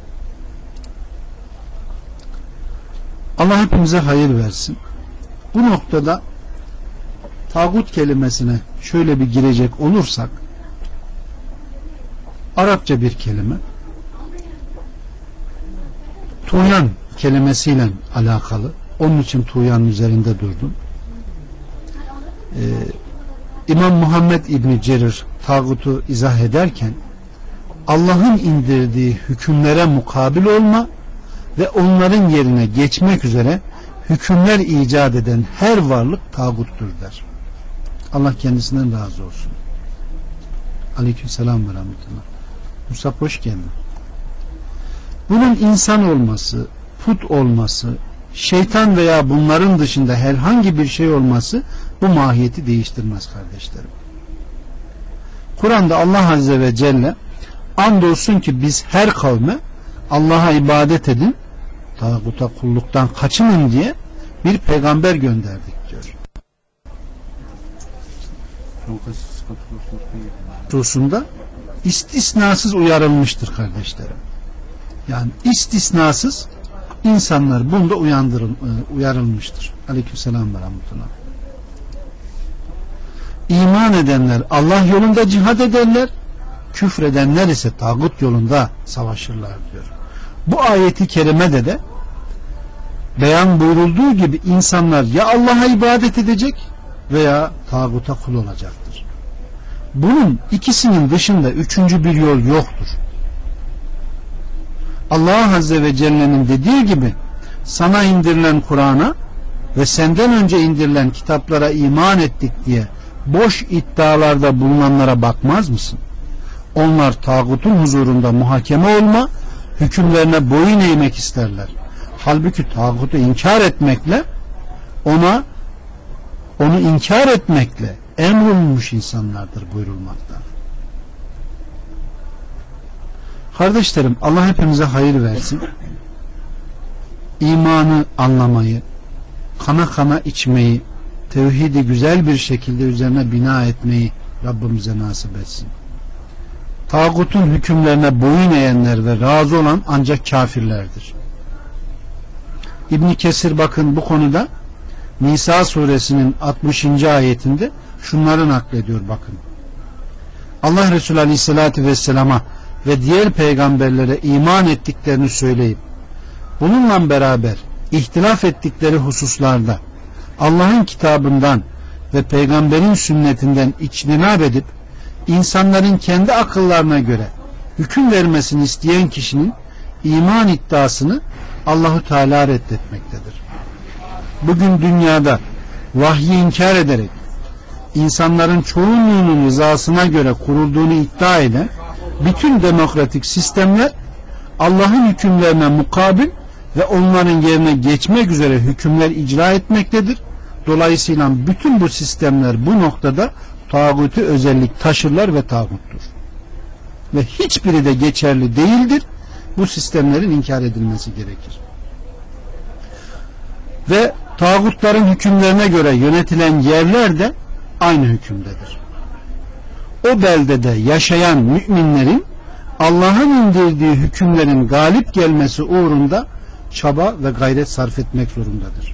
Allah hepimize hayır versin. Bu noktada tağut kelimesine şöyle bir girecek olursak, Arapça bir kelime, tuğyan kelimesiyle alakalı. Onun için tuğyanın üzerinde durdum. Ee, İmam Muhammed İbni Cerir tağutu izah ederken Allah'ın indirdiği hükümlere mukabil olma ve onların yerine geçmek üzere hükümler icat eden her varlık tağuttur der. Allah kendisinden razı olsun. Aleykümselam ve rahmetullah. Musab hoş geldin. Bunun insan olması, put olması, şeytan veya bunların dışında herhangi bir şey olması bu mahiyeti değiştirmez kardeşlerim. Kur'an'da Allah Azze ve Celle andolsun ki biz her kavme Allah'a ibadet edin, tağuta kulluktan kaçının diye bir peygamber gönderdik diyor. Hususunda istisnasız uyarılmıştır kardeşlerim. Yani istisnasız insanlar bunda uyandırıl, uyarılmıştır. Aleykümselam ve rahmetullah. İman edenler Allah yolunda cihad ederler, küfredenler ise tağut yolunda savaşırlar diyor. Bu ayeti kerimede de beyan buyurulduğu gibi insanlar ya Allah'a ibadet edecek veya tağuta kul olacaktır. Bunun ikisinin dışında üçüncü bir yol yoktur. Allah Azze ve Celle'nin dediği gibi sana indirilen Kur'an'a ve senden önce indirilen kitaplara iman ettik diye boş iddialarda bulunanlara bakmaz mısın? Onlar tağutun huzurunda muhakeme olma, hükümlerine boyun eğmek isterler. Halbuki tağutu inkar etmekle ona onu inkar etmekle emrolunmuş insanlardır buyurulmakta. Kardeşlerim, Allah hepimize hayır versin. İmanı anlamayı, kana kana içmeyi, tevhidi güzel bir şekilde üzerine bina etmeyi Rabbimize nasip etsin. Tağutun hükümlerine boyun eğenler ve razı olan ancak kafirlerdir. İbn Kesir bakın bu konuda Nisa suresinin altmışıncı ayetinde şunları naklediyor bakın. Allah Resulü Aleyhisselatü Vesselam'a ve diğer peygamberlere iman ettiklerini söyleyip bununla beraber ihtilaf ettikleri hususlarda Allah'ın kitabından ve peygamberin sünnetinden içtinab edip insanların kendi akıllarına göre hüküm vermesini isteyen kişinin iman iddiasını Allahu Teala reddetmektedir. Bugün dünyada vahyi inkar ederek insanların çoğunluğunun rızasına göre kurulduğunu iddia eden bütün demokratik sistemler Allah'ın hükümlerine mukabil ve onların yerine geçmek üzere hükümler icra etmektedir. Dolayısıyla bütün bu sistemler bu noktada tağutu özellik taşırlar ve tağuttur. Ve hiçbiri de geçerli değildir. Bu sistemlerin inkar edilmesi gerekir. Ve tağutların hükümlerine göre yönetilen yerler de aynı hükümdedir. O beldede yaşayan müminlerin Allah'ın indirdiği hükümlerin galip gelmesi uğrunda çaba ve gayret sarf etmek zorundadır.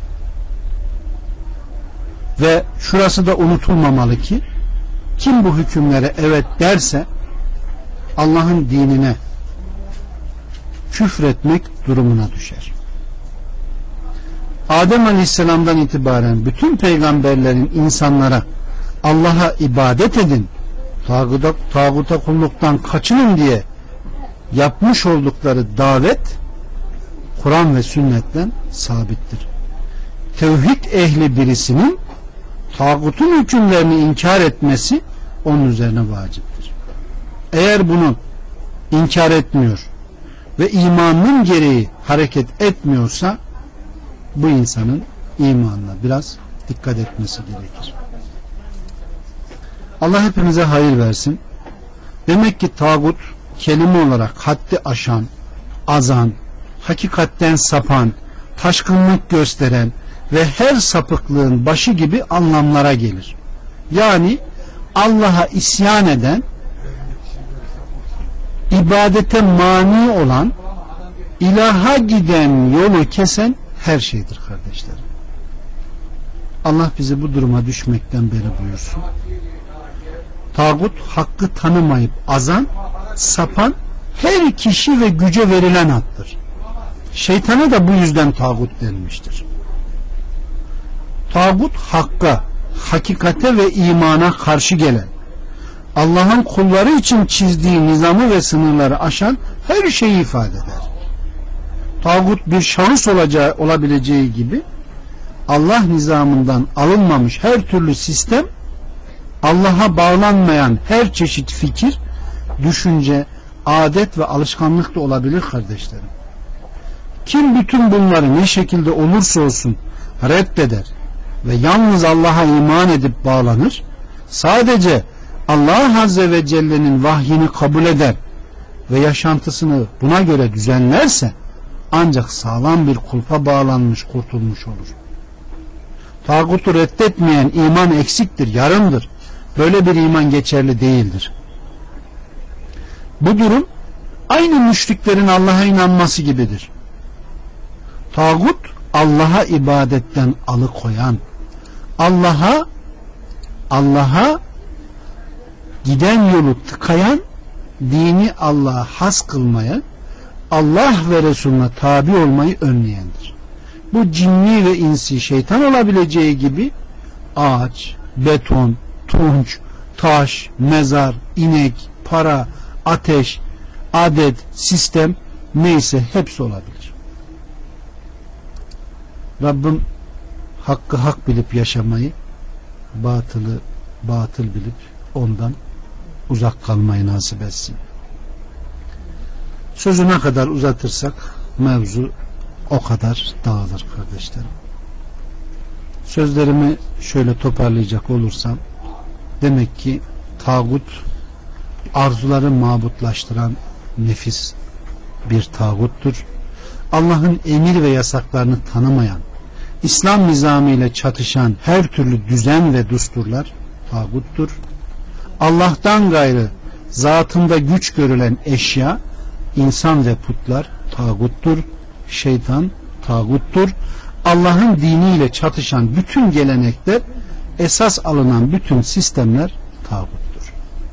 Ve şurası da unutulmamalı ki kim bu hükümlere evet derse Allah'ın dinine küfretmek durumuna düşer. Adem Aleyhisselam'dan itibaren bütün peygamberlerin insanlara Allah'a ibadet edin, tağuta, tağuta kulluktan kaçının diye yapmış oldukları davet Kur'an ve sünnetten sabittir. Tevhid ehli birisinin tağutun hükümlerini inkar etmesi onun üzerine vaciptir. Eğer bunu inkar etmiyor ve imanının gereği hareket etmiyorsa bu insanın imanına biraz dikkat etmesi gerekir. Allah hepimize hayır versin. Demek ki tağut kelime olarak haddi aşan, azan, hakikatten sapan, taşkınlık gösteren ve her sapıklığın başı gibi anlamlara gelir. Yani Allah'a isyan eden, ibadete mani olan, ilaha giden yolu kesen her şeydir kardeşlerim. Allah bizi bu duruma düşmekten beri buyursun. Tağut hakkı tanımayıp azan, sapan her kişi ve güce verilen addır. Şeytana da bu yüzden tağut denmiştir. Tağut hakka, hakikate ve imana karşı gelen, Allah'ın kulları için çizdiği nizamı ve sınırları aşan her şeyi ifade eder. Tağut bir şahıs olacağı, olabileceği gibi Allah nizamından alınmamış her türlü sistem, Allah'a bağlanmayan her çeşit fikir, düşünce, adet ve alışkanlık da olabilir kardeşlerim. Kim bütün bunları ne şekilde olursa olsun reddeder ve yalnız Allah'a iman edip bağlanır, sadece Allah Azze ve Celle'nin vahyini kabul eder ve yaşantısını buna göre düzenlerse ancak sağlam bir kulpa bağlanmış, kurtulmuş olur. Tağutu reddetmeyen iman eksiktir, yarımdır. Böyle bir iman geçerli değildir. Bu durum aynı müşriklerin Allah'a inanması gibidir. Tağut Allah'a ibadetten alıkoyan, Allah'a Allah'a giden yolu tıkayan, dini Allah'a has kılmaya, Allah ve Resulüne tabi olmayı önleyendir. Bu cinni ve insi şeytan olabileceği gibi ağaç, beton, tunç, taş, mezar, inek, para, ateş, adet, sistem neyse hepsi olabilir. Rabbim hakkı hak bilip yaşamayı, batılı batıl bilip ondan uzak kalmayı nasip etsin. Sözü ne kadar uzatırsak mevzu o kadar dağılır kardeşlerim. Sözlerimi şöyle toparlayacak olursam, demek ki tağut arzuları mabutlaştıran nefis bir tağuttur. Allah'ın emir ve yasaklarını tanımayan, İslam nizamı ile çatışan her türlü düzen ve düsturlar tağuttur. Allah'tan gayrı zatında güç görülen eşya, insan ve putlar tağuttur. Şeytan tağuttur. Allah'ın diniyle çatışan bütün gelenekler, esas alınan bütün sistemler tağuttur.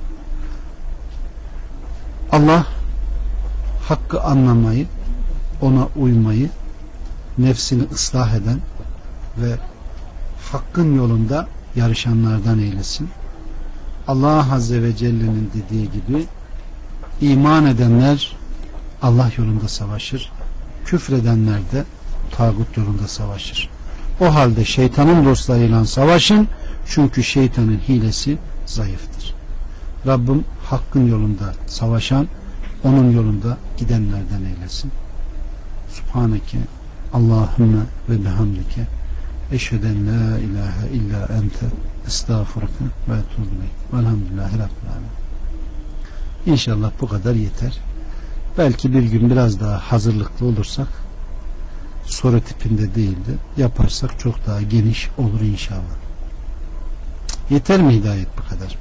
Allah hakkı anlamayı, ona uymayı, nefsini ıslah eden ve hakkın yolunda yarışanlardan eylesin. Allah Azze ve Celle'nin dediği gibi iman edenler Allah yolunda savaşır, küfredenler de tağut yolunda savaşır. O halde şeytanın dostlarıyla savaşın, çünkü şeytanın hilesi zayıftır. Rabbim hakkın yolunda savaşan, onun yolunda gidenlerden eylesin. Subhaneke Allahümme ve bihamdike eşheden la ilahe illa ente estağfurke ve etûbü ileyk. Velhamdülillahi Rabbil âlemin. İnşallah bu kadar yeter. Belki bir gün biraz daha hazırlıklı olursak, soru tipinde değildi, yaparsak çok daha geniş olur inşallah. Yeter mi hidayet bu kadar?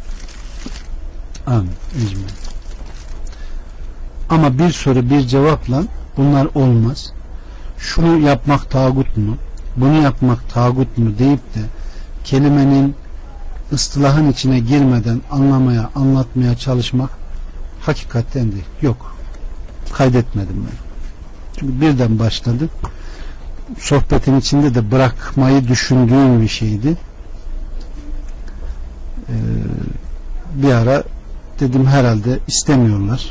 Amin. Ecmaîn. Ama bir soru bir cevapla bunlar olmaz. Şunu yapmak tağut mu, bunu yapmak tağut mu deyip de kelimenin ıstılahın içine girmeden anlamaya, anlatmaya çalışmak hakikaten değil. Yok. Kaydetmedim ben. Çünkü birden başladı. Sohbetin içinde de bırakmayı düşündüğüm bir şeydi. Ee, bir ara dedim herhalde istemiyorlar.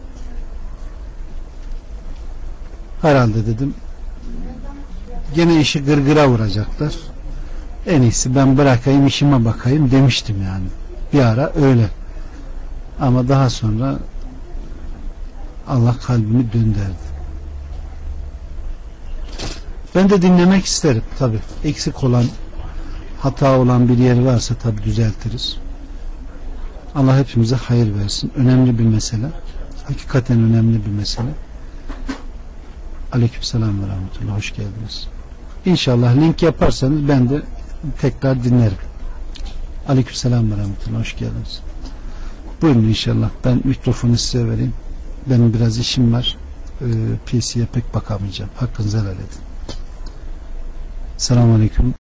Herhalde dedim gene işi gırgıra vuracaklar. En iyisi ben bırakayım, işime bakayım demiştim yani. Bir ara öyle. Ama daha sonra Allah kalbimi döndürdü. Ben de dinlemek isterim tabi. Eksik olan, hata olan bir yer varsa tabi düzeltiriz. Allah hepimize hayır versin. Önemli bir mesele. Hakikaten önemli bir mesele. Aleykümselam ve rahmetullah. Hoş geldiniz. İnşallah link yaparsanız ben de tekrar dinlerim. Aleykümselam ve rahmetullah. Hoş geldiniz. Buyurun inşallah. Ben mikrofonu size vereyim. Benim biraz işim var. Ee, P C'ye pek bakamayacağım. Hakkınızı helal edin. Selamun aleyküm.